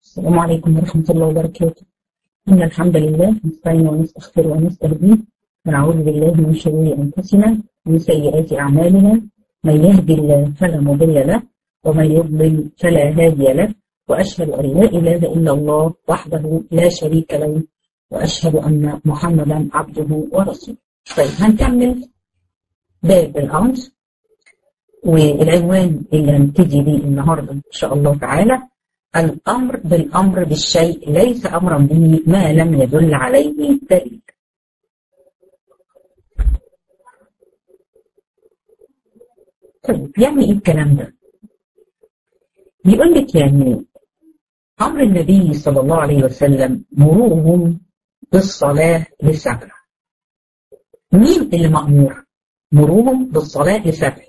السلام عليكم ورحمة الله وبركاته. إن الحمد لله نستعين ونستغفر ونستهديه ونعوذ بالله من شرور أنفسنا ومن سيئات أعمالنا. من يهدي الله فلا مضل له ومن يضلل فلا هادي له، وأشهد أن لا إله إلا الله وحده لا شريك له، وأشهد أن محمدا عبده ورسوله. طيب هنكمل باب الأمر، والعنوان اللي هنبتدي بيه النهارده إن شاء الله تعالى الأمر بالأمر بالشيء ليس أمرا به ما لم يدل عليه دليل. طيب يعني إيه الكلام ده؟ بيقول لك يعني أمر النبي صلى الله عليه وسلم مروهم بالصلاة لسبع. مين اللي مأمور؟ مروهم بالصلاة لسبع.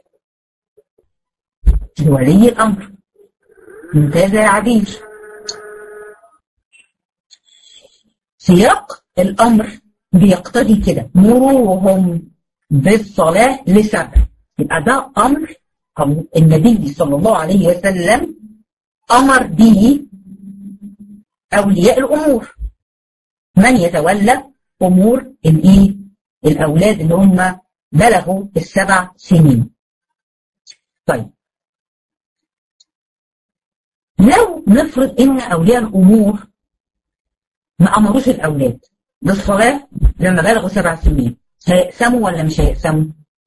ولي الأمر. ممتازة يا عبير. سياق الأمر بيقتضي كده مروهم بالصلاة لسبع، يبقى ده أمر أو النبي صلى الله عليه وسلم أمر به أولياء الأمور، من يتولى أمور الأولاد اللي هم بلغوا ال7 سنين. طيب لو نفرض إن أولياء الأمور ما أمروش الأولاد بالصلاة لما بلغوا 7 سنين، هيقسموا ولا مش هيقسموا؟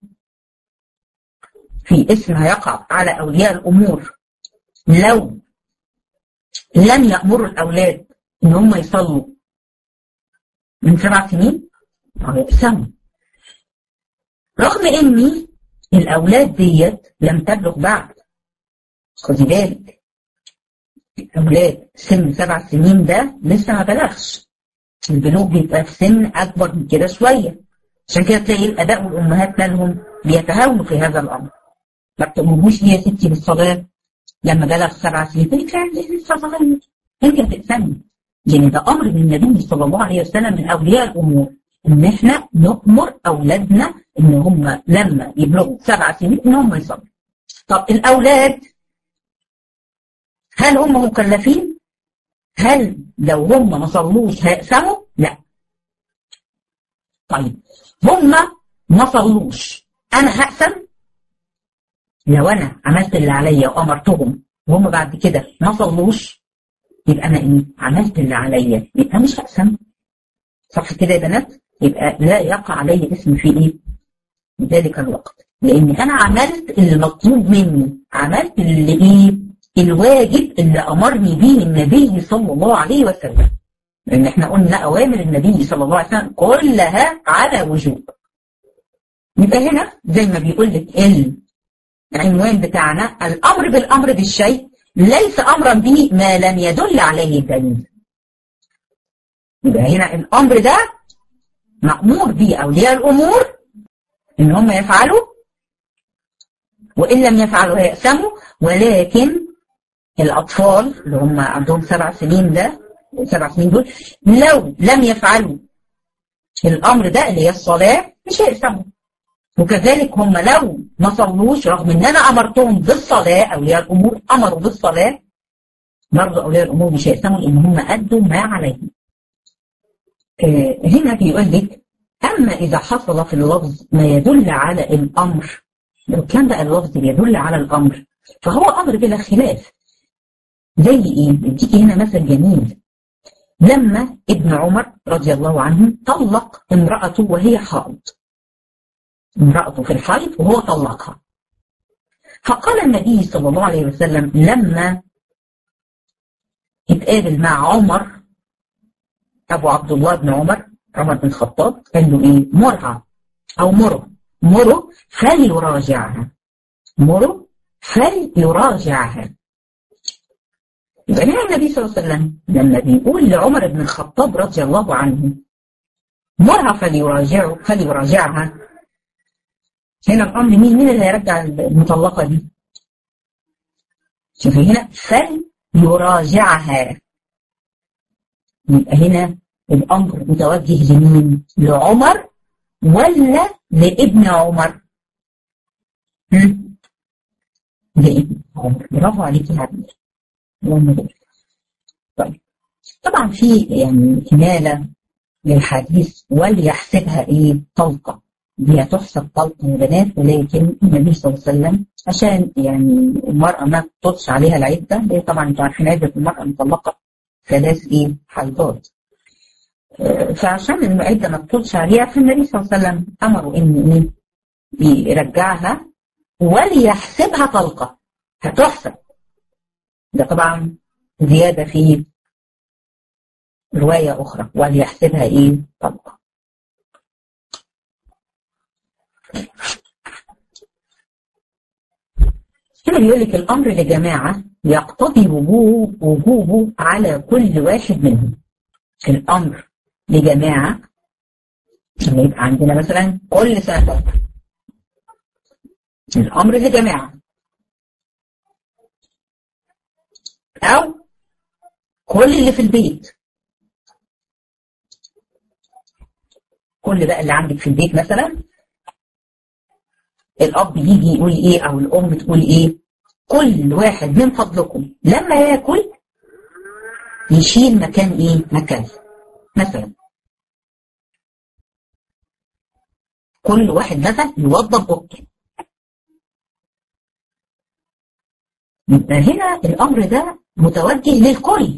في اسم هيقع على أولياء الأمور لو لم يأمروا الأولاد إن هم يصلوا من 7 سنين، هيقسموا. رغم إن الأولاد ديت لم تبلغ بعد. خدي بالك، الأولاد سن 7 سنين ده لسه ما بلغش. البلوغ بيبقى في سن أكبر من كده شوية، عشان كده تلاقي الآباء والأمهات مالهم بيتهاونوا في هذا الأمر. ما بتأمرهوش ليه يا ستي بالصلاة لما بلغ 7 سنين؟ تقولي فعلا لسه صغير، أنت هتقسمي. يعني ده أمر من النبي صلى الله عليه وسلم من أولياء الأمور، إن إحنا نأمر أولادنا إن هم لما يبلغوا 7 سنين إن هم يصلوا. طب الأولاد هل هم مكلفين؟ هل لو هم ما صلوش هيقسموا؟ لا. طيب هم ما صلوش، أنا هقسم؟ لو أنا عملت اللي عليا وأمرتهم وهم بعد كده ما صلوش، يبقى أنا عملت اللي عليا، يبقى مش هقسم. صح كده يا بنات؟ يبقى لا يقع علي اسم في ذلك الوقت، لأن أنا عملت اللي مطلوب مني، عملت اللي الواجب اللي أمرني به النبي صلى الله عليه وسلم. لأن احنا قلنا أوامر النبي صلى الله عليه وسلم كلها على وجوب. يبقى هنا زي ما بيقول لك العنوان بتاعنا الأمر بالأمر بالشيء ليس أمرا به ما لم يدل عليه الدليل. يبقى هنا الأمر ده مأمور به أولياء الأمور إن هم يفعلوا، وإن لم يفعلوا هيقسموا. ولكن الأطفال اللي هم عندهم 7 سنين ده 7 سنين دول لو لم يفعلوا الأمر ده اللي هي الصلاة مش هيقسموا. وكذلك هم لو ما صلوش رغم ان انا امرتهم بالصلاة، اولياء الامور امروا بالصلاة، برضه اولياء الامور مش هيقسموا لان هم ادوا ما عليهم. هنا بيقول لك اما اذا حصل في اللفظ ما يدل على الامر، لو كان بقى اللفظ يدل على الامر فهو امر بلا خلاف. زي ايه؟ بيديكي هنا مثل جميل. لما ابن عمر رضي الله عنه طلق امرأته وهي حائض، امرأته في الحيض وهو طلقها، فقال النبي صلى الله عليه وسلم لما اتقابل مع عمر أبو عبد الله بن عمر بن الخطاب، قال له إيه؟ مرها أو مره فليراجعها، مره فليراجعها. يبقى هنا النبي صلى الله عليه وسلم لما بيقول لعمر بن الخطاب رضي الله عنه مرها فليراجعها، هنا الأمر مين اللي هيرجع المطلقة دي؟ شوفي هنا فليراجعها، يبقى هنا الأمر متوجه لمين؟ لعمر ولا لابن عمر؟ لابن عمر. برافو عليكي يا عبير. طيب طبعا في يعني كمالة للحديث وليحسبها ايه طلقة، دي هتحسب طلقة يا بنات، ولكن النبي صلى الله عليه وسلم عشان يعني المرأة ما تطلش عليها العدة، ليه طبعا انتوا عارفين عدة المرأة المطلقة 3 ايه حيضات، فعشان العدة ما تطلش عليها فالنبي صلى الله عليه وسلم امروا ان ايه يرجعها وليحسبها طلقة، هتحسب. ده طبعا زيادة في رواية أخرى وليحسبها إيه طلقة. هنا بيقول لك الأمر لجماعة يقتضي وجوبه على كل واحد منهم. الأمر لجماعة لما يبقى عندنا مثلا كل سنة الأمر لجماعة أو كل اللي في البيت، كل بقى اللي عندك في البيت مثلا الأب يجي يقول إيه أو الأم تقول إيه، كل واحد من فضلكم لما ياكل يشيل مكان إيه مكان، مثلا كل واحد مثلا يوضب أوضته. هنا الأمر ده متوجه للكل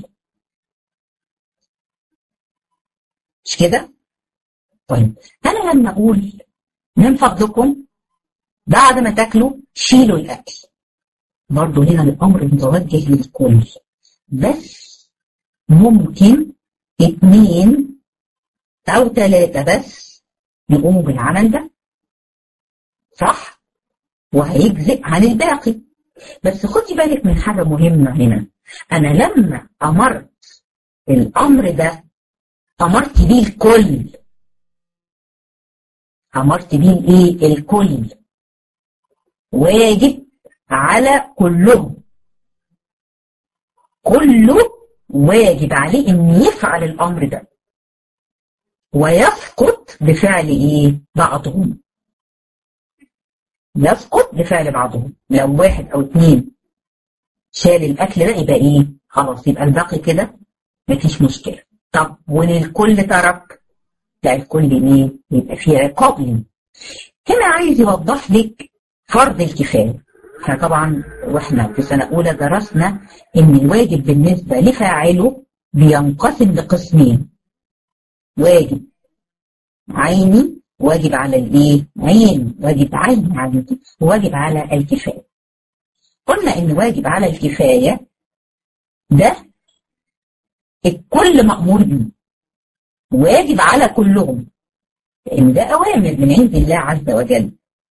مش كده؟ طيب أنا لما أقول من فضلكم بعد ما تاكلوا شيلوا الأكل، برضو هنا الأمر متوجه للكل، بس ممكن 2 أو 3 بس يقوموا بالعمل ده صح، وهيجزئ عن الباقي. بس خدي بالك من حاجة مهمة هنا، أنا لما أمرت الأمر ده أمرت بيه الكل، أمرت بيه إيه الكل، واجب على كلهم، كله واجب عليه إن يفعل الأمر ده ويسقط بفعل إيه بعضهم، يسقط بفعل بعضهم. لو 1 أو 2 شال الأكل ده يبقى إيه خلاص، يبقى الباقي كده مفيش مشكلة. طب وللكل ترك، لا الكل إيه يبقى فيه عقاب ليه. هنا عايز يوضح لك فرض الكفاية. احنا طبعا واحنا في سنة أولى درسنا إن الواجب بالنسبة لفاعله بينقسم لقسمين، واجب عيني، واجب على الايه عين، واجب عين عليك، وواجب على الكفاية. قلنا ان واجب على الكفاية ده الكل مأمور به، واجب على كلهم لان ده اوامر من عند الله عز وجل،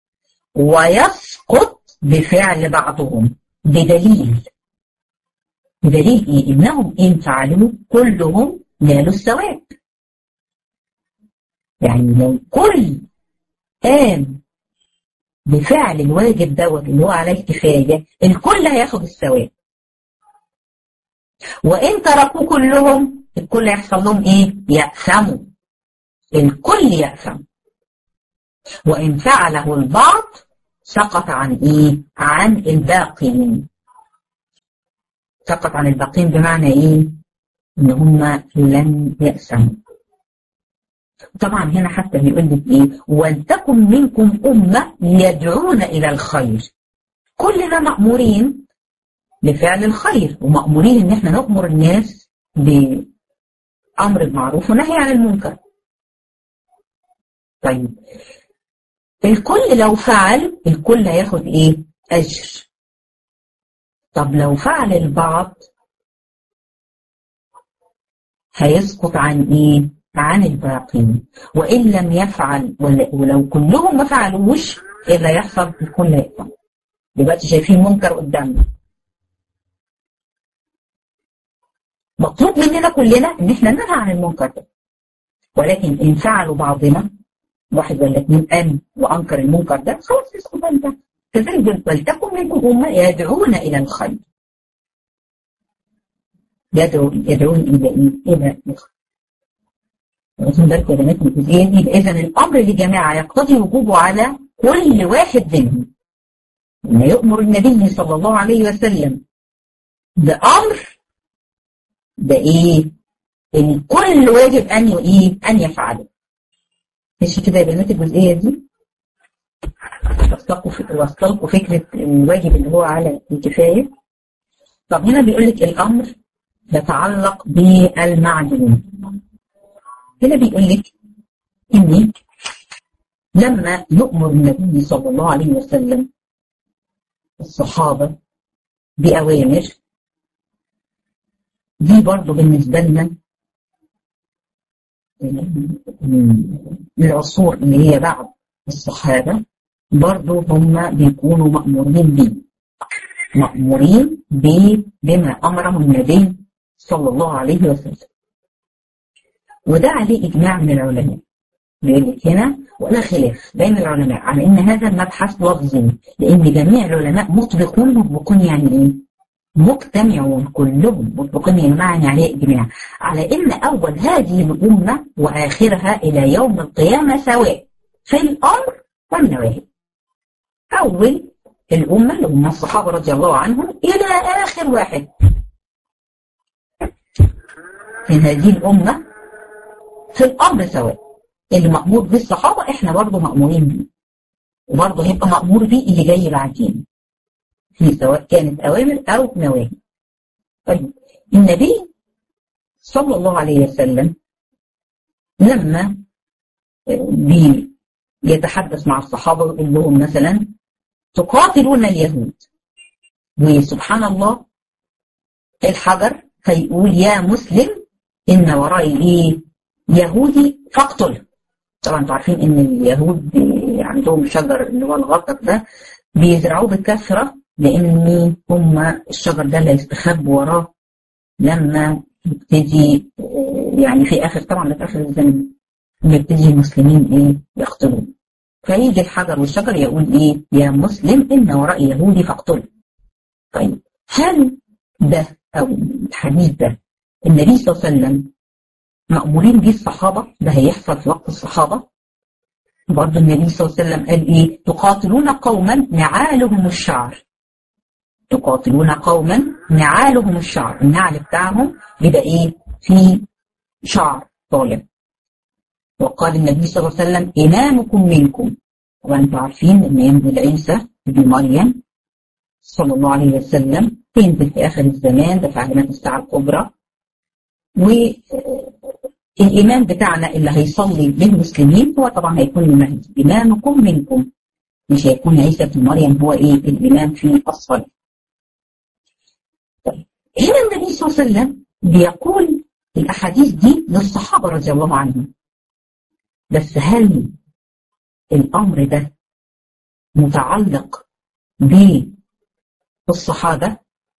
ويسقط بفعل بعضهم بدليل ايه؟ انهم ان فعلوا كلهم نالوا الثواب. يعني لو كل قام بفعل الواجب دوت اللي هو عليه الكفاية الكل هياخد الثواب، وإن تركوا كلهم الكل هيحصل لهم إيه؟ يأثموا، الكل يأثم. وإن فعله البعض سقط عن إيه؟ عن الباقين. سقط عن الباقين بمعنى إيه؟ إن هم لم يأثموا. طبعا هنا حتى بيقول لك ايه، ولتكن منكم امه يدعون الى الخير. كلنا مامورين بفعل الخير، ومامورين ان احنا نامر الناس بامر المعروف ونهي عن المنكر. طيب الكل لو فعل الكل هياخد ايه اجر. طب لو فعل البعض هيسقط عن ايه عن الباقين. وإن لم يفعل ولو كلهم ما فعلوش إيه اللي هيحصل؟ الكل هيفعل. دلوقتي شايفين منكر قدامنا، مطلوب مننا كلنا إن إحنا ننهى عن المنكر ده، ولكن إن فعلوا بعضنا 1 ولا 2 قام وأنكر المنكر ده خلاص يسقط عن ده. كذلك ولتكن منكم أمة يدعون إلى الخير، يدعون إلى إيه؟ إلى الخير. واخدين بالكم يا بنات من الجزئيه دي؟ اذا الامر لجماعه يقتضي وجوبه على كل واحد منهم. لما يؤمر النبي صلى الله عليه وسلم بامر ده ايه؟ الكل واجب أن يفعله. ماشي كده يا بنات الجزئية دي؟ وصلكوا فكرة الواجب اللي هو على الكفاية. طب هنا بيقول لك الأمر يتعلق بالمعدوم. هنا بيقول لك إن لما يؤمر النبي صلى الله عليه وسلم الصحابة بأوامر، دي برضو بالنسبة لنا العصور اللي هي بعد الصحابة برضو هم بيكونوا مأمورين بما أمرهم النبي صلى الله عليه وسلم. وده عليه إجماع من العلماء. بيقول لك هنا ولا خلاف بين العلماء على إن هذا المبحث لفظي، لأن جميع العلماء مطبقون يعني إيه؟ مجتمعون، كلهم مطبقين يا جماعة يعني عليه إجماع على إن أول هذه الأمة وآخرها إلى يوم القيامة سواء في الأمر والنواهي. أول الأمة اللي هم الصحابة رضي الله عنهم إلى آخر واحد من هذه الأمة في الأمر سواء. اللي مأمور بالصحابة إحنا برضه مأمورين بيه، وبرضه هيبقى مأمور بيه اللي جاي بعدين، سواء كانت أوامر أو نواهي. طيب النبي صلى الله عليه وسلم لما بيتحدث مع الصحابة يقول لهم مثلا تقاتلون اليهود، وسبحان الله الحجر هيقول يا مسلم إن ورائي إيه يهودي فاقتل. طبعا انتوا عارفين إن اليهود عندهم شجر اللي هو الغطق ده بيزرعوه بكثرة، لأن هم الشجر ده اللي هيستخبوا وراه لما يبتدي يعني في آخر طبعا في آخر الزمن يبتدي المسلمين إيه يقتلون. فيجي الحجر والشجر يقول إيه يا مسلم إن وراء يهودي فاقتله. طيب هل ده أو الحديث ده النبي صلى الله عليه وسلم مأمورين بيه الصحابة؟ ده هيحصل في وقت الصحابة؟ برضه النبي صلى الله عليه وسلم قال إيه تقاتلون قوما نعالهم الشعر. تقاتلون قوما نعالهم الشعر، النعل بتاعهم بيبقى إيه في شعر طالع. وقال النبي صلى الله عليه وسلم إمامكم منكم. وأنتم عارفين إن ينزل عيسى ابن مريم صلى الله عليه وسلم ينزل في آخر الزمان، ده في علامات الساعة الكبرى. والإمام بتاعنا اللي هيصلي بالمسلمين هو طبعا هيكون المهدي. إمامكم منكم، مش هيكون عيسى ابن مريم هو إيه الإمام في الصلاة. طيب هنا النبي صلى الله عليه وسلم بيقول الأحاديث دي للصحابة رضي الله عنهم، بس هل الأمر ده متعلق بالصحابة؟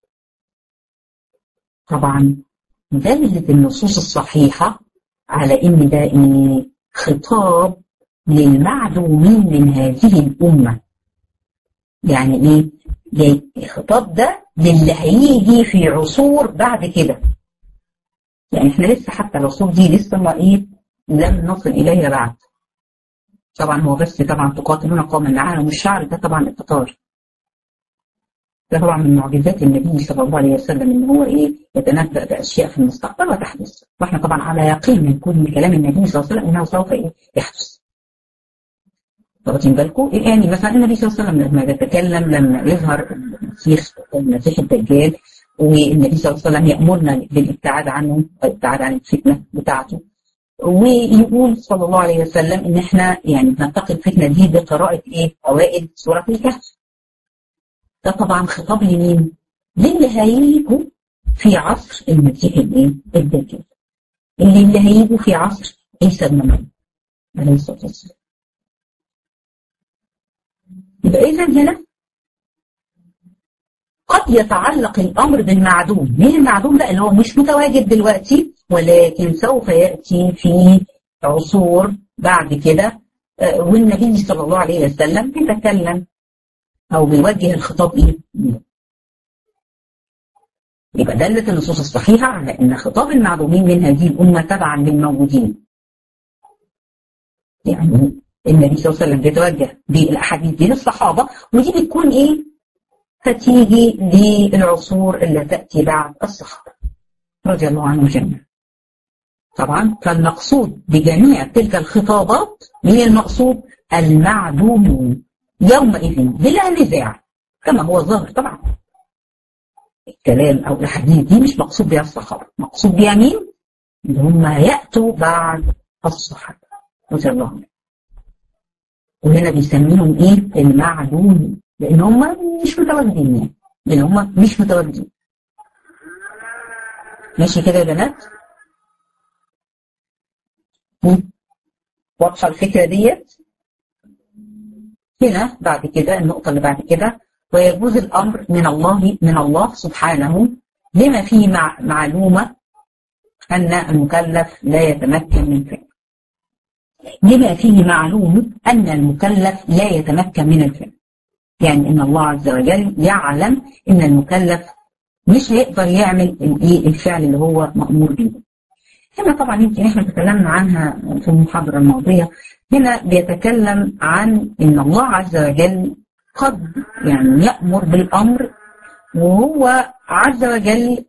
طبعا دلت النصوص الصحيحة على إن ده خطاب للمعدومين من هذه الأمة. يعني إيه؟ الخطاب ده للي هيجي في عصور بعد كده. يعني إحنا لسه حتى العصور دي لسه ما لم نصل إليها بعد. طبعا هو بس طبعا تقاتلون قوما نعالهم الشعر، ده طبعا التتار. ده طبعا من معجزات النبي صلى الله عليه وسلم ان هو يتنبأ باشياء في المستقبل وتحدث، واحنا طبعا على يقين من كل كلام النبي صلى الله عليه وسلم انه سوف يحدث. واخدين بالكم؟ يعني مثلا النبي صلى الله عليه وسلم لما يتكلم لما يظهر المسيح الدجال، والنبي صلى الله عليه وسلم يأمرنا بالابتعاد عنه والابتعاد عن الفتنه بتاعته، ويقول صلى الله عليه وسلم ان احنا يعني ننتقل الفتنه دي بقراءه اوائل سوره الكهف. ده طبعا خطاب لمين؟ للي هيجوا في عصر المسيح الدجال، اللي هيجوا في عصر عيسى ابن مريم عليه الصلاه والسلام. يبقى اذا هنا قد يتعلق الامر بالمعدوم. مين المعدوم ده؟ اللي هو مش متواجد دلوقتي ولكن سوف ياتي في عصور بعد كده، والنبي صلى الله عليه وسلم بيتكلم أو بيوجه الخطاب يبقى دلت النصوص الصحيحة على أن خطاب المعدومين من هذه الأمة تبعا للموجودين. يعني النبي صلى الله عليه وسلم بيتوجه بالأحاديث دي للصحابة، ودي بتكون هتيجي للعصور اللي تأتي بعد الصحابة رضي الله عنهم جميعا. طبعا فالمقصود بجميع تلك الخطابات من المقصود المعدومون يومئذ بلا نزاع، كما هو ظاهر طبعا الكلام او الاحاديث دي مش مقصود بها الصحابه، مقصود بها مين؟ اللي هم ياتوا بعد الصحابه رضي الله عنهم. وهنا بيسميهم ايه؟ المعدومون، لان هم مش متواجدين، يعني لان هم مش متواجدين. ماشي كده يا بنات؟ واضحه الفكره ديت؟ هنا بعد كده النقطه اللي بعد كده، ويجوز الامر من الله سبحانه لما فيه معلومه ان المكلف لا يتمكن من فعله. لما فيه معلومه ان المكلف لا يتمكن من الفعل، يعني ان الله عز وجل يعلم ان المكلف مش هيقدر يعمل الفعل اللي هو مأمور به. هنا طبعا يمكن احنا تكلمنا عنها في المحاضرة الماضية. هنا بيتكلم عن ان الله عز وجل قد يعني يأمر بالامر، وهو عز وجل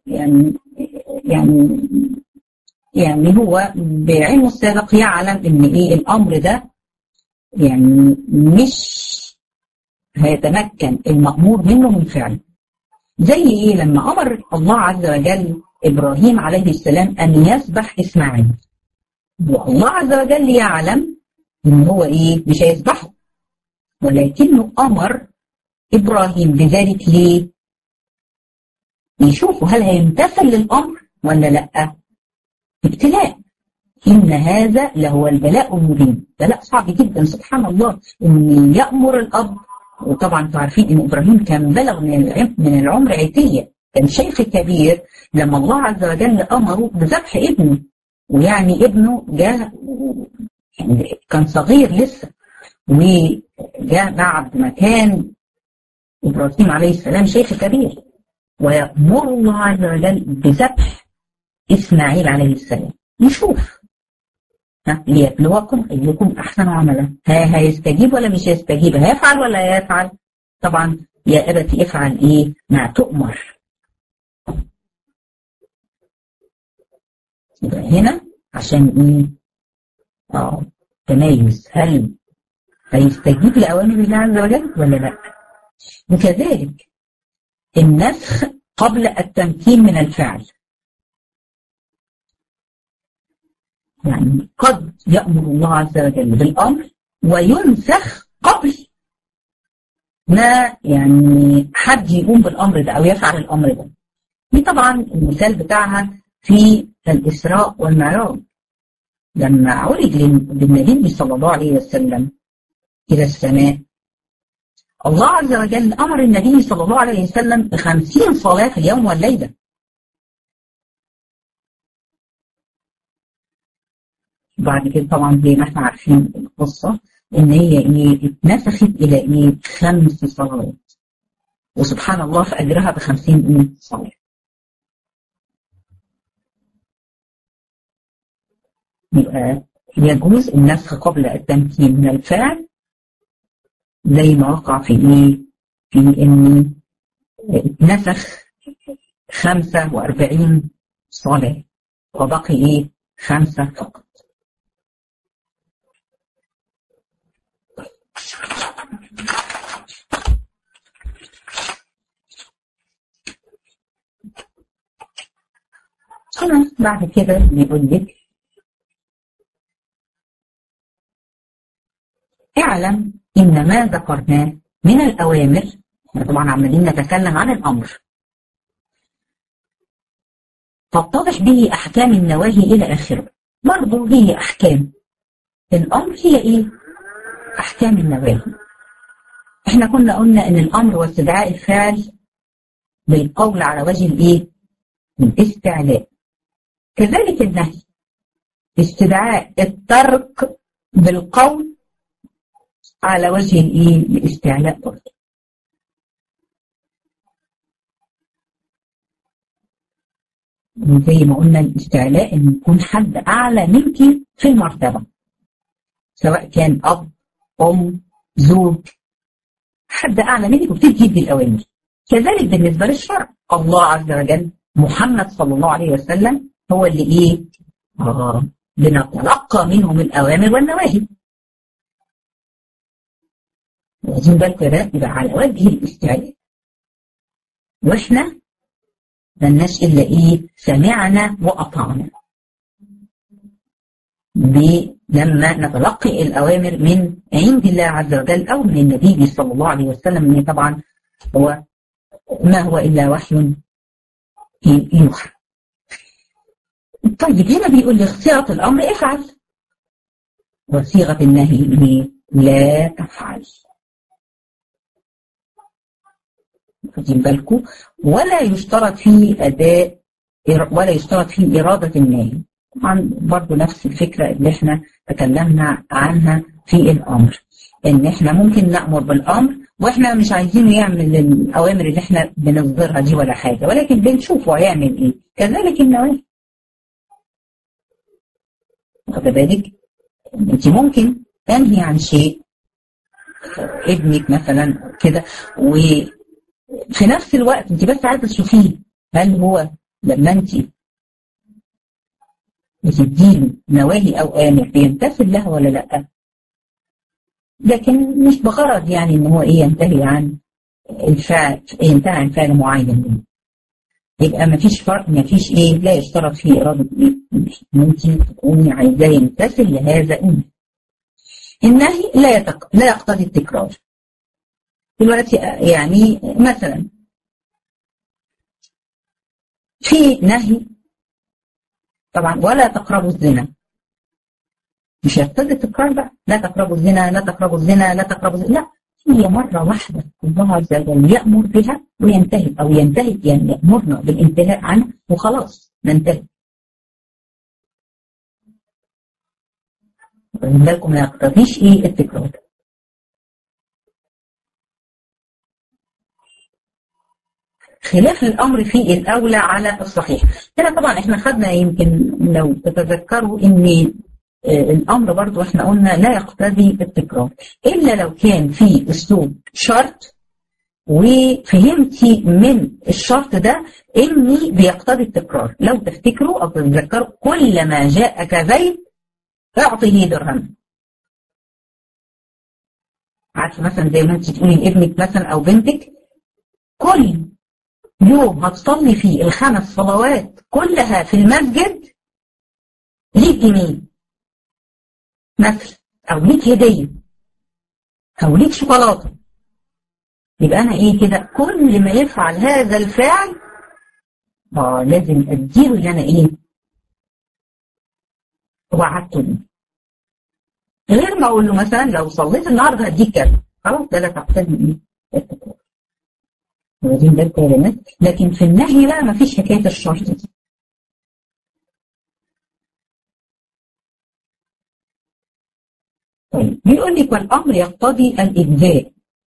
يعني هو بعلمه السابق يعلم ان الامر ده يعني مش هيتمكن المأمور منه من فعله. زي لما امر الله عز وجل ابراهيم عليه السلام ان يذبح اسماعيل، والله عز وجل يعلم ان هو مش هيذبحه، ولكنه امر ابراهيم بذلك ليه؟ يشوفوا هل هيمتثل للامر ولا لا. ابتلاء، ان هذا لهو البلاء المبين. بلاء صعب جدا سبحان الله ان يامر الاب. وطبعا انتوا عارفين ان ابراهيم كان بلغ من العمر عتيه، كان شيخ كبير لما الله عز وجل امره بذبح ابنه، ويعني ابنه جاء يعني كان صغير لسه، وجاء بعد ما كان ابراهيم عليه السلام شيخ كبير، ويأمر الله عز وجل بذبح اسماعيل عليه السلام. نشوف ليبلوكم ايكم احسن عملا، هيستجيب ولا مش هيستجيب، هيفعل ولا هيفعل. طبعا يا ابتي افعل ما تؤمر. يبقى هنا عشان تميز هل هيستجيب لأوامر الله عز وجل ولا لا. وكذلك النسخ قبل التمكين من الفعل، يعني قد يأمر الله عز وجل بالأمر وينسخ قبل ما يعني حد يقوم بالأمر ده أو يفعل الأمر ده. دي طبعا المثال بتاعها في الإسراء والمعراج، لما عرج بالنبي صلى الله عليه وسلم إلى السماء، الله عز وجل أمر النبي صلى الله عليه وسلم ب50 صلاة في اليوم والليلة. بعد كده طبعا زي ما احنا عارفين القصة ان هي اتنسخت الى 5 صلوات، وسبحان الله في اجرها ب50 صلاة. يبقى يجوز النسخ قبل التمكين من الفعل، زي ما وقع في في ان اتنسخ 45 صلاة وبقي 5 فقط. خلاص بعد كده بيقول لك اعلم ان ما ذكرناه من الاوامر، طبعا عمالين نتكلم عن الامر، تتضح به احكام النواهي الى اخره. برضه هي احكام الامر هي احكام النواهي. احنا كنا قلنا ان الامر واستدعاء الفعل بالقول على وجه الاستعلاء، كذلك النهي استدعاء الترك بالقول على وجه الاستعلاء برضه. زي ما قلنا الاستعلاء ان يكون حد اعلى منك في المرتبه، سواء كان اب ام زوج، حد اعلى منك وبتدي بالاوامر. كذلك بالنسبه للشرع، الله عز وجل محمد صلى الله عليه وسلم هو اللي بنتلقى منهم الأوامر والنواهي. واخدين بالكم يبقى على وجه الاستعداد. واحنا ملناش الا ايه؟ سمعنا واطعنا. لما نتلقي الاوامر من عند الله عز وجل او من النبي صلى الله عليه وسلم، ان طبعا هو ما هو الا وحي يوحى. طيب هنا بيقول لي صيغه الامر افعل، وصيغه النهي لا تفعل. واخدين بالكم؟ ولا يشترط فيه اداء ولا يشترط فيه اراده النهي. طبعا برضه نفس الفكره اللي احنا تكلمنا عنها في الامر، ان احنا ممكن نامر بالامر واحنا مش عايزينه يعمل الاوامر اللي احنا بنصدرها دي ولا حاجه، ولكن بنشوفه هيعمل ايه. كذلك النواهي. واخد بالك؟ انت ممكن تنهي عن شيء ابنك مثلا كده، وفي نفس الوقت انت بس عايزه تشوفيه هل هو لما انت بتديله نواهي او امر بيمتثل لها ولا لا، لكن مش بغرض يعني ان هو ايه ينتهي عن الفعل، ينتهي عن فعل معين منه. يبقى ما فيش فرق، ما فيش ايه، لا يشترط فيه اراده ايه ان انت تكوني عايزاه يمتثل لهذا النهي. النهي لا يقتضي التكرار. دلوقتي يعني مثلا في نهي طبعا ولا تقربوا الزنا، مش يقتضي التكرار بقى، لا تقربوا الزنا لا تقربوا الزنا لا تقربوا الزنا، لا، هي مرة واحدة الله عز وجل يأمر بها وينتهي، أو ينتهي يعني يأمرنا بالانتهاء عنه وخلاص ننتهي. بالكم ما يقتضيش ايه التكرار. خلاف الأمر فيه الأولى على الصحيح. هنا طبعا احنا خدنا يمكن لو تتذكروا ان الأمر برضو احنا قلنا لا يقتضي التكرار إلا لو كان في أسلوب شرط وفهمتي من الشرط ده إني بيقتضي التكرار. لو تفتكروا أو تتذكروا كل ما جاءك زيد اعطيه درهم. عارفة مثلا زي ما انت تقولي لابنك مثلا أو بنتك كل يوم هتصلي فيه ال5 صلوات كلها في المسجد ليك جنيه مثلا، او ليك هديه او ليك شوكولاته. يبقى انا ايه كده؟ كل ما يفعل هذا الفعل لازم اديله اللي انا ايه وعدته بيه، غير ما اقول له مثلا لو صليت النهارده هديك كذا. خلاص ده لا تقتضي ايه التكرار. واخدين بالكم يا بنات؟ لكن في النهي لا، ما فيش حكايه الشرط دي. طيب بيقول لك والامر يقتضي الاجزاء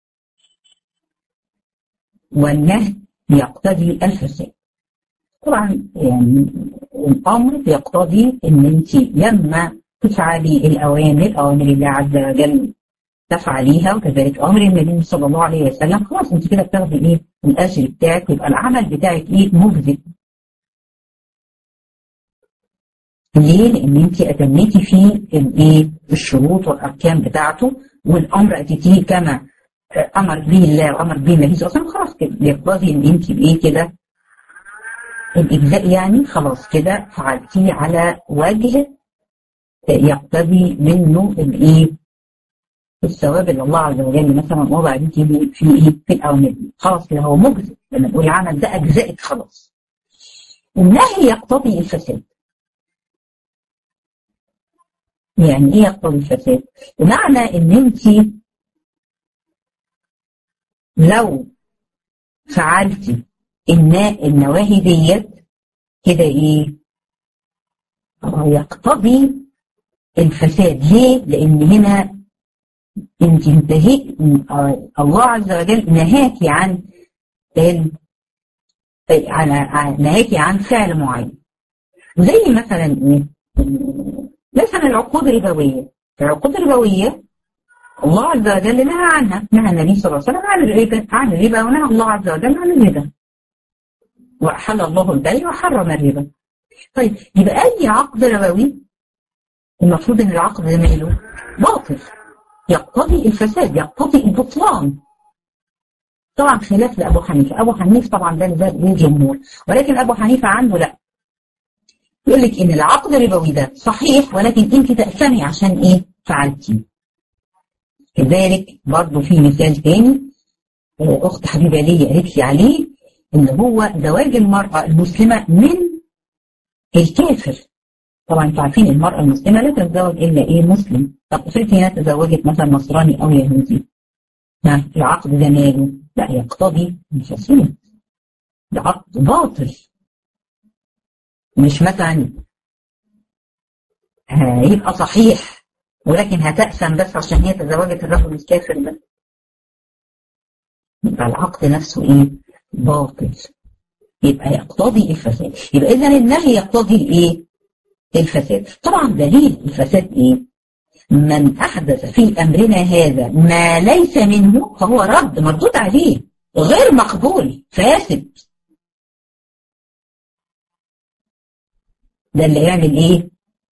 والنهي يقتضي الفساد. طبعا يعني الامر يقتضي ان انت لما تفعلي الاوامر، اوامر الله عز وجل تفعليها، وكذلك امر النبي صلى الله عليه وسلم، خلاص انت كده بتاخدي ايه؟ الاجر بتاعك، يبقى العمل بتاعك ايه؟ مجزي. ليه؟ لان انت اتميتي فيه الايه؟ الشروط والاركان بتاعته، والامر اتيتيه كما امر به الله وامر به النبي صلى الله عليه وسلم، خلاص كده يقتضي ان انت بايه كده؟ الاجزاء يعني خلاص كده فعلتيه على وجه يقتضي منه الايه؟ الثواب اللي الله عز وجل مثلا وضع فيه في ايه؟ في الاوامر. خلاص كده هو مجزي، لما نقول العمل ده اجزائك خلاص. النهي يقتضي الفساد. يعني ايه يقتضي الفساد؟ بمعنى ان انت لو فعلتي النواهي ديت كده ايه؟ يقتضي الفساد. ليه؟ لان هنا انت انتهيت، الله عز وجل نهاكي عن نهاكي عن فعل معين، زي مثلا ايه؟ مثلا العقود الربويه. العقود الربويه الله عز وجل نهى عنها، نهى النبي صلى الله عليه وسلم عن الربا، ونهى الله عز وجل عن الربا، واحل الله البيع وحرم الربا. طيب يبقى اي عقد ربوي المفروض ان العقد ده ماله باطل، يقتضي الفساد، يقتضي البطلان. طبعا خلاف لابو حنيفه، ابو حنيفه طبعا ده للجمهور، ولكن ابو حنيفه عنده لا، يقول لك ان العقد الربوي ده صحيح ولكن انت تأثمي عشان ايه فعلتي. كذلك برضه في مثال تاني اخت حبيبه لي قالت لي عليه، ان هو زواج المراه المسلمه من الكافر. طبعا انتوا عارفين المراه المسلمه لا تتزوج الا ايه مسلم. طب افرضي هي تزوجت مثلا نصراني او يهودي، العقد ده ماله؟ لا يقتضي الفساد، ده عقد باطل. مش مثلا هيبقى صحيح ولكن هتأثم بس عشان هي تزوجت الرجل الكافر ده، يبقى العقد نفسه ايه؟ باطل، يبقى يقتضي الفساد. يبقى اذا النهي يقتضي الايه؟ الفساد. طبعا دليل الفساد ايه؟ من احدث في امرنا هذا ما ليس منه فهو رد، مردود عليه، غير مقبول، فاسد. ده اللي يعمل ايه؟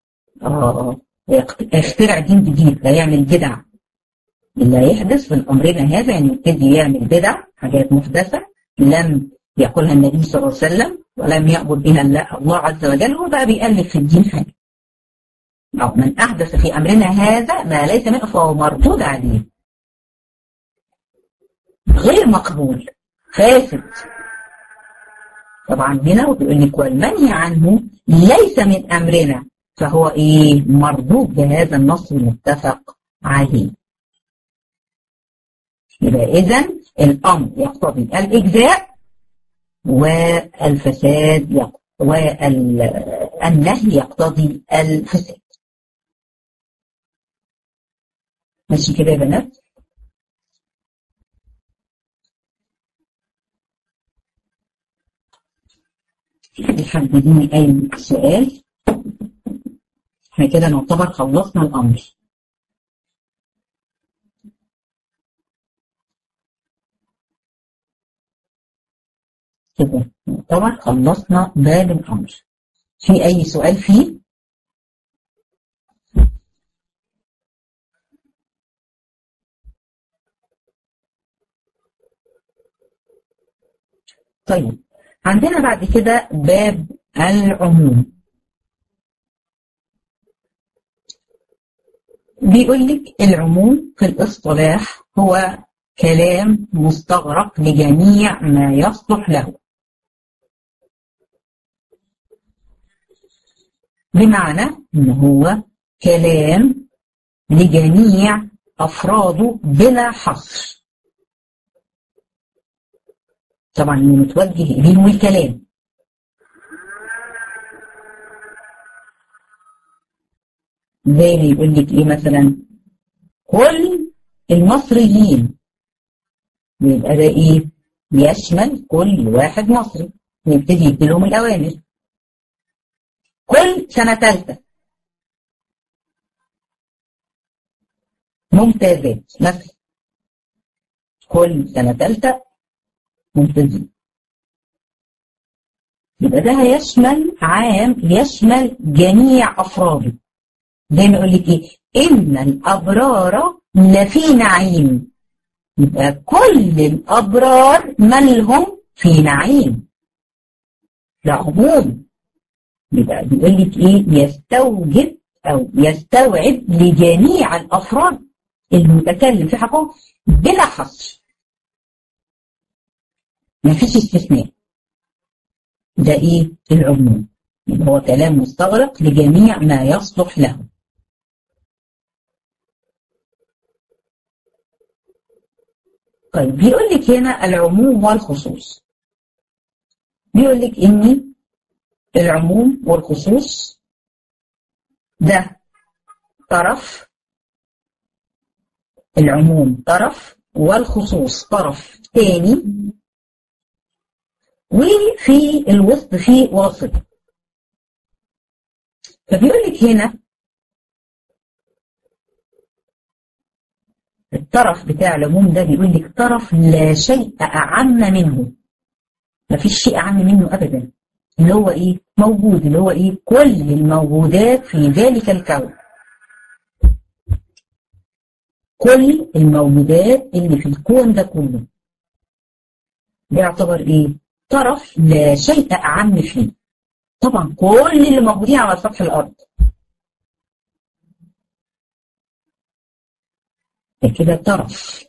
يخترع دين جديد، ده يعمل بدع. اللي هيحدث في امرنا هذا يعني يبتدي يعمل بدع، حاجات محدثه لم يقولها النبي صلى الله عليه وسلم ولم يأمر بها الله عز وجل، هو بقى بيألف في الدين حاجه. أو من أحدث في أمرنا هذا ما ليس منه فهو مردود عليه، غير مقبول، فاسد. طبعا هنا وبيقول لك والمنهي عنه ليس من أمرنا فهو إيه؟ مردود بهذا النص المتفق عليه. يبقى إذن الأمر يقتضي الإجزاء والفساد والنهي يقتضي الفساد. ماشي كده يا بنات؟ حدديني أي سؤال. احنا كده نعتبر خلصنا الأمر. كده نعتبر خلصنا باب الأمر. في أي سؤال فيه؟ طيب عندنا بعد كده باب العموم. بيقول لك العموم في الاصطلاح هو كلام مستغرق لجميع ما يصلح له، بمعنى ان هو كلام لجميع افراده بلا حصر. طبعا اللي متوجه اليهم الكلام، زي ما يقول لك ايه مثلا كل المصريين، يبقى ده ايه؟ يشمل كل واحد مصري، ويبتدي يديلهم الاوامر. كل سنة ثالثة ممتازات مثلا، كل سنة ثالثة ممتازين، يبقى ده هيشمل عام، يشمل جميع افراده. زي ما يقول لك ايه؟ ان الابرار لفي نعيم، يبقى كل الابرار مالهم في نعيم، ده عموم. يبقى بيقول لك ايه؟ يستوجب او يستوعب لجميع الافراد المتكلم في حقهم بلا حصر، ما فيش استثناء. ده ايه؟ العموم. يبقى هو كلام مستغرق لجميع ما يصلح له. طيب بيقول لك هنا العموم والخصوص. بيقول لك ان العموم والخصوص ده طرف، العموم طرف والخصوص طرف تاني، وفي الوسط في واسط. فبيقول لك هنا الطرف بتاع العموم ده بيقول لك طرف لا شيء أعم منه، ما فيش شيء أعم منه أبدا. اللي هو ايه موجود، اللي هو ايه كل الموجودات في ذلك الكون، كل الموجودات اللي في الكون ده كله، ده يعتبر ايه طرف لا شيء اعم فيه. طبعا كل اللي موجودين على سطح الارض ده كده طرف.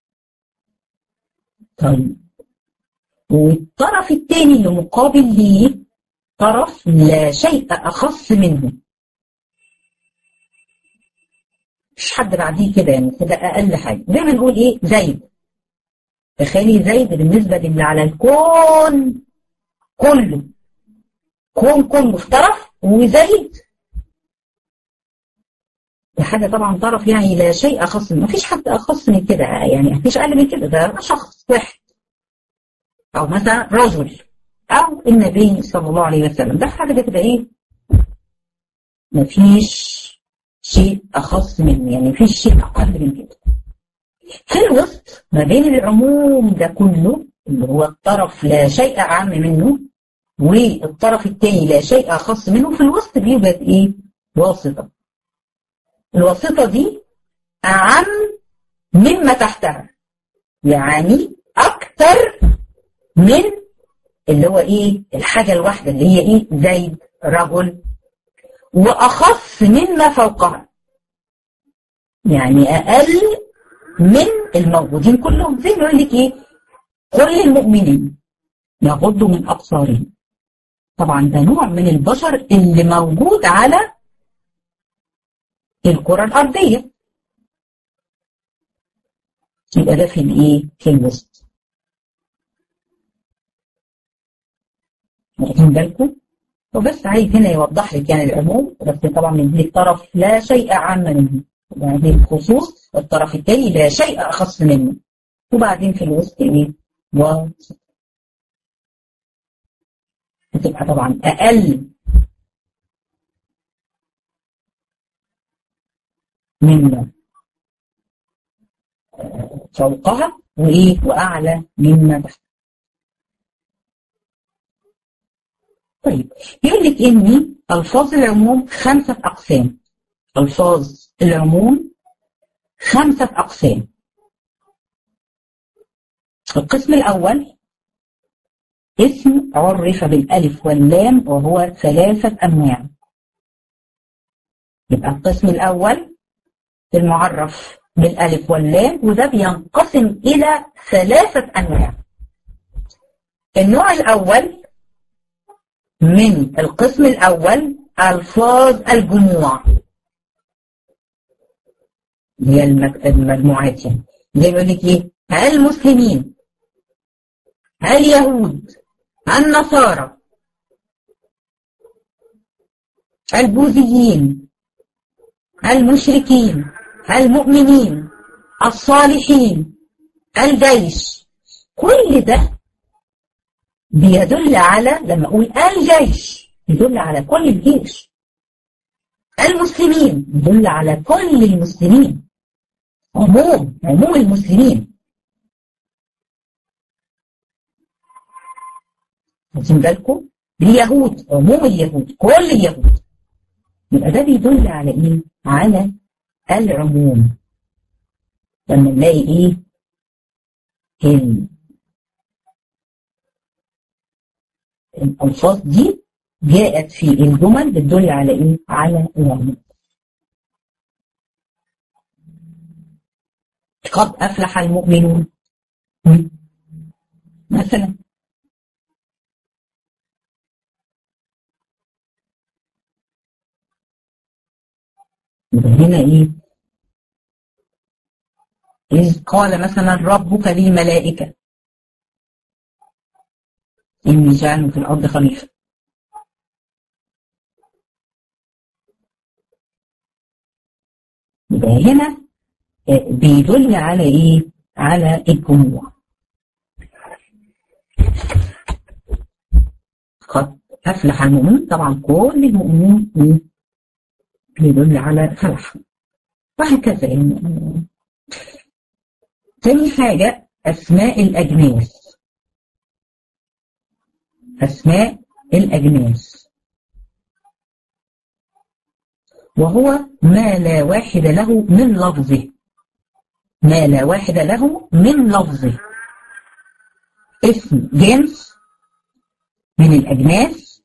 طيب والطرف الثاني اللي مقابل ليه طرف لا شيء اخص منه، مش حد بعديه كده، يعني كده اقل حاجه. زي ما نقول ايه زيد، تخيلي زيد بالنسبه للي على الكون كله، كون كله في طرف، وزيد ده حاجه طبعا طرف يعني لا شيء اخص منه، مفيش حد اخص من كده، يعني مفيش اقل من كده، ده شخص واحد او مثلا رجل او النبي صلى الله عليه وسلم، ده حاجه كده ايه مفيش شيء اخص منه، يعني مفيش شيء اقل من كده. في الوسط ما بين العموم ده كله اللي هو الطرف لا شيء اعم منه والطرف الثاني لا شيء اخص منه، في الوسط بيوجد ايه واسطه. الواسطه دي اعم مما تحتها، يعني اكتر من اللي هو ايه الحاجه الواحده اللي هي ايه زيد رجل، واخص مما فوقها، يعني اقل من الموجودين كلهم. زي ما يقول لك ايه كل المؤمنين يغضوا من ابصارهم. طبعا ده نوع من البشر اللي موجود على الكره الارضيه، يبقى ده في الايه في الوسط. واخدين بالكم؟ وبس عايز هنا يوضح لك يعني العموم، بس طبعا من دي الطرف لا شيء اعم منه، وبعدين الخصوص الطرف الثاني لا شيء اخص منه، وبعدين في الوسط ايه وسط، هتبقى طبعا اقل مما فوقها وايه واعلى مما تحت. طيب يقول لك ان الفاظ العموم 5 اقسام. الفاظ العموم 5 اقسام. القسم الاول اسم عرف بالالف واللام وهو 3 انواع. يبقى القسم الاول المعرف بالالف واللام، وده بينقسم الى 3 انواع. النوع الاول من القسم الاول الفاظ الجموع، هي المجموعات، يعني زي ما يقول لك ايه المسلمين، اليهود، النصارى، البوذيين، المشركين، المؤمنين، الصالحين، الجيش. كل ده بيدل على، لما اقول الجيش يدل على كل الجيش، المسلمين يدل على كل المسلمين، عموم المسلمين. واخدين بالكم؟ اليهود عموم اليهود، كل اليهود. يبقى ده بيدل على ايه؟ على العموم. لما نلاقي ايه الألفاظ دي جاءت في الجمل بتدل على ايه؟ على العموم. قد أفلح المؤمنون مثلا، هنا ايه؟ إذ قال مثلا ربك للملائكة إني جاعل في الأرض خليفة. يبقى هنا بيدل على ايه؟ على الجموع. قد أفلح المؤمنون، طبعا كل المؤمنين بيدل على فلح، وهكذا. يعني تاني حاجة أسماء الأجناس. أسماء الأجناس، وهو ما لا واحد له من لفظه. ما لا واحد له من لفظه اسم جنس من الأجناس،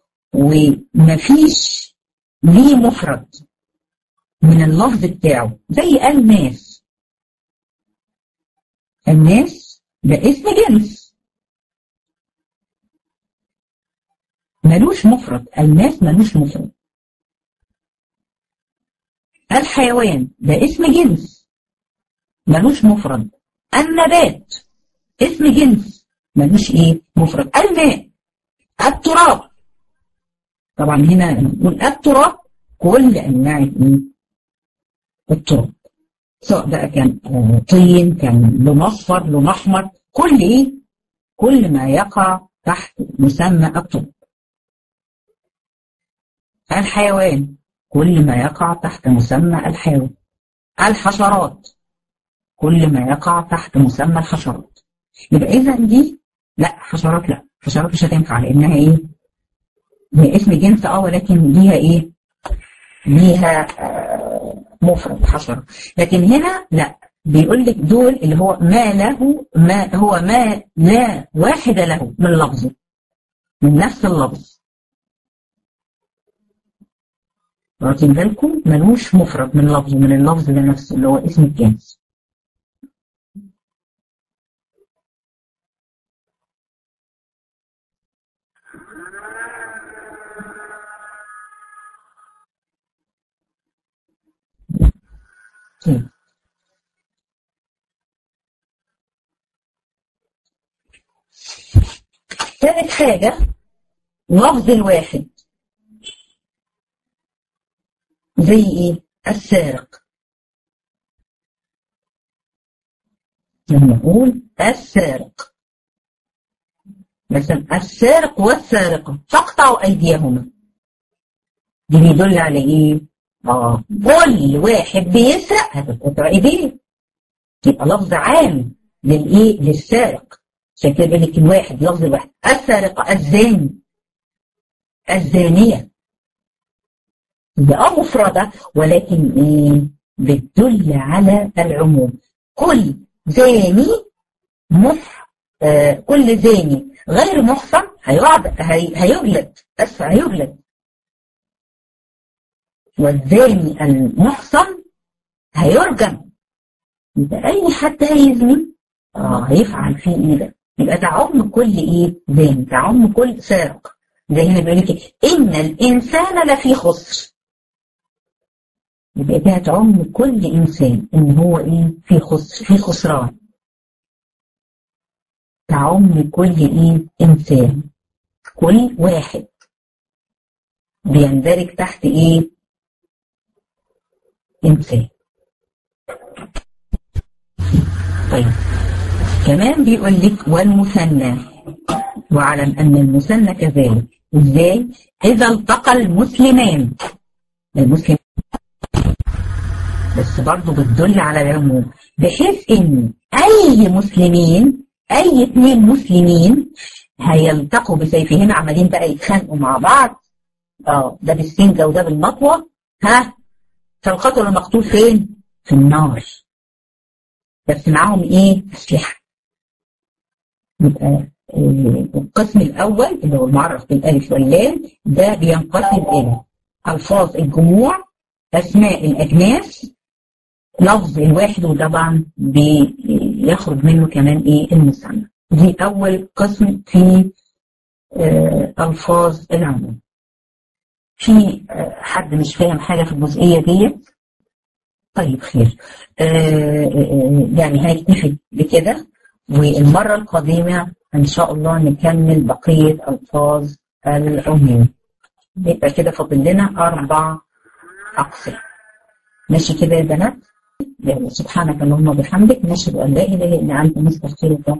ومفيش ليه مفرد من اللفظ بتاعه، زي الماس. الماس ده اسم جنس ملوش مفرد، الماس ملوش مفرد. الحيوان ده اسم جنس ملوش مفرد. النبات اسم جنس ملوش ايه مفرد. الماء، التراب، طبعا هنا نقول التراب كل انواع ايه التراب، سواء بقى كان طين، كان لون اصفر، لون احمر، كل ايه كل ما يقع تحت مسمى التراب. الحيوان كل ما يقع تحت مسمى الحيوان. الحشرات كل ما يقع تحت مسمى الحشرات. يبقى اذا دي لا، حشرات لا، حشرات مش هتنفع لانها ايه هي اسم جنس ولكن ليها ايه ليها مفرد حشرة. لكن هنا لا، بيقول لك دول اللي هو ما له ما لا واحد له من لفظه، من نفس اللفظ. واخدين بالكم ملوش مفرد من لفظه، من اللفظ ده نفسه اللي هو اسم الجنس. ثالث حاجة لفظ الواحد، زي ايه السارق. لما نقول السارق مثلا السارق والسارقة فاقطعوا أيديهما، دي بيدل على ايه كل واحد بيسرق هتتقطع ايديه، يبقى لفظ عام للايه للسارق. عشان كده بيقول لك الواحد لفظ الواحد. السارقة الزاني، الزانية، دي مفردة ولكن ايه بتدل على العموم. كل زاني كل زاني غير محصن هيجلد، بس هيجلد. والزاني المحصن هيرجم. يبقى اي حد هيزني هيفعل فيه ايه ده، يبقى تعم كل ايه زاني، تعم كل سارق. زي هنا بيقول لك ان الانسان لفي خسر، يبقى ده تعم كل انسان ان هو ايه في خسر، في خسران. تعم كل ايه انسان، كل واحد بيندرج تحت ايه انسان. طيب كمان بيقول لك والمثنى، واعلم ان المثنى كذلك. ازاي؟ اذا التقى المسلمان، المسلم بس برضه بتدل على العموم، بحيث ان اي مسلمين، اي اثنين مسلمين هيلتقوا بسيفهما، عمالين بقى يتخانقوا مع بعض، ده بالسنجة وده بالمطوة، فالقتل المقتول فين؟ في النار، بس معاهم ايه؟ اسلحة. يبقى القسم الاول اللي هو المعرف بالالف واللام ده بينقسم الى الفاظ الجموع، اسماء الاجناس، لفظ الواحد، وطبعا بيخرج منه كمان ايه المثنى. دي اول قسم في الفاظ العموم. في حد مش فاهم حاجه في الجزئيه ديت؟ طيب خير، يعني هنكتفي بكده، والمره القادمه ان شاء الله نكمل بقيه الفاظ العموم. يبقى كده فاضل لنا 4 اقسام. ماشي كده يا بنات؟ سبحانك اللهم وبحمدك، نشهد ان لا اله الا انت، نستغفرك